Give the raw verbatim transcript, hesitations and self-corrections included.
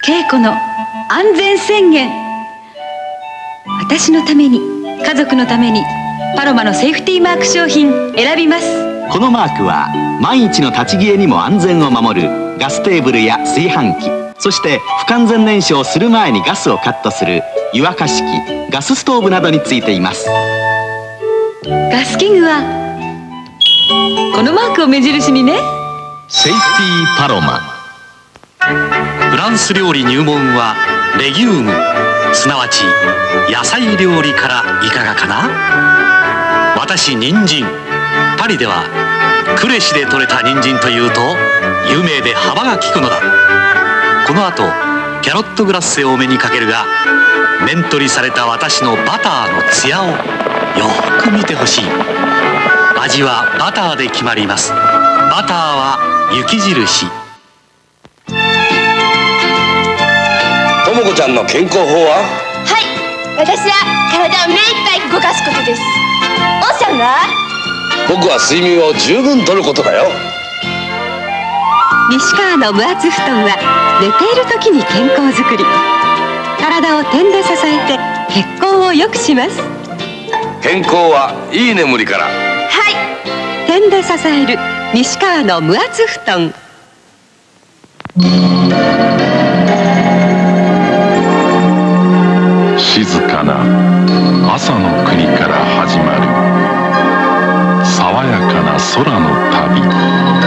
聖子の安全宣言。私のために、家族のために、パロマのセーフティーマーク商品選びます。 このマークは万一の立ち消えにも安全を守るガステーブルや炊飯器、そして不完全燃焼する前にガスをカットする湯沸かし器、ガスストーブなどについています。 ガス器具はこのマークを目印にね。 セーフティーパロマ。フランス料理入門はレギューム、すなわち野菜料理からいかがかな。私人参、パリではクレシで採れた人参というと有名で幅が利くのだ。この後キャロットグラッセをお目にかけるが、面取りされた私のバターのツヤをよく見てほしい。味はバターで決まります。バターは雪印。 ともこちゃんの健康法は？ はい、私は体を目いっぱい動かすことです。おんさんは？ 僕は睡眠を十分とることだよ。 西川の分厚布団は寝ている時に健康づくり、体を点で支えて血行を良くします。 健康はいい眠りから。 はい、 点で支える西川の無圧布団。 静かな朝の国から始まる爽やかな空の旅。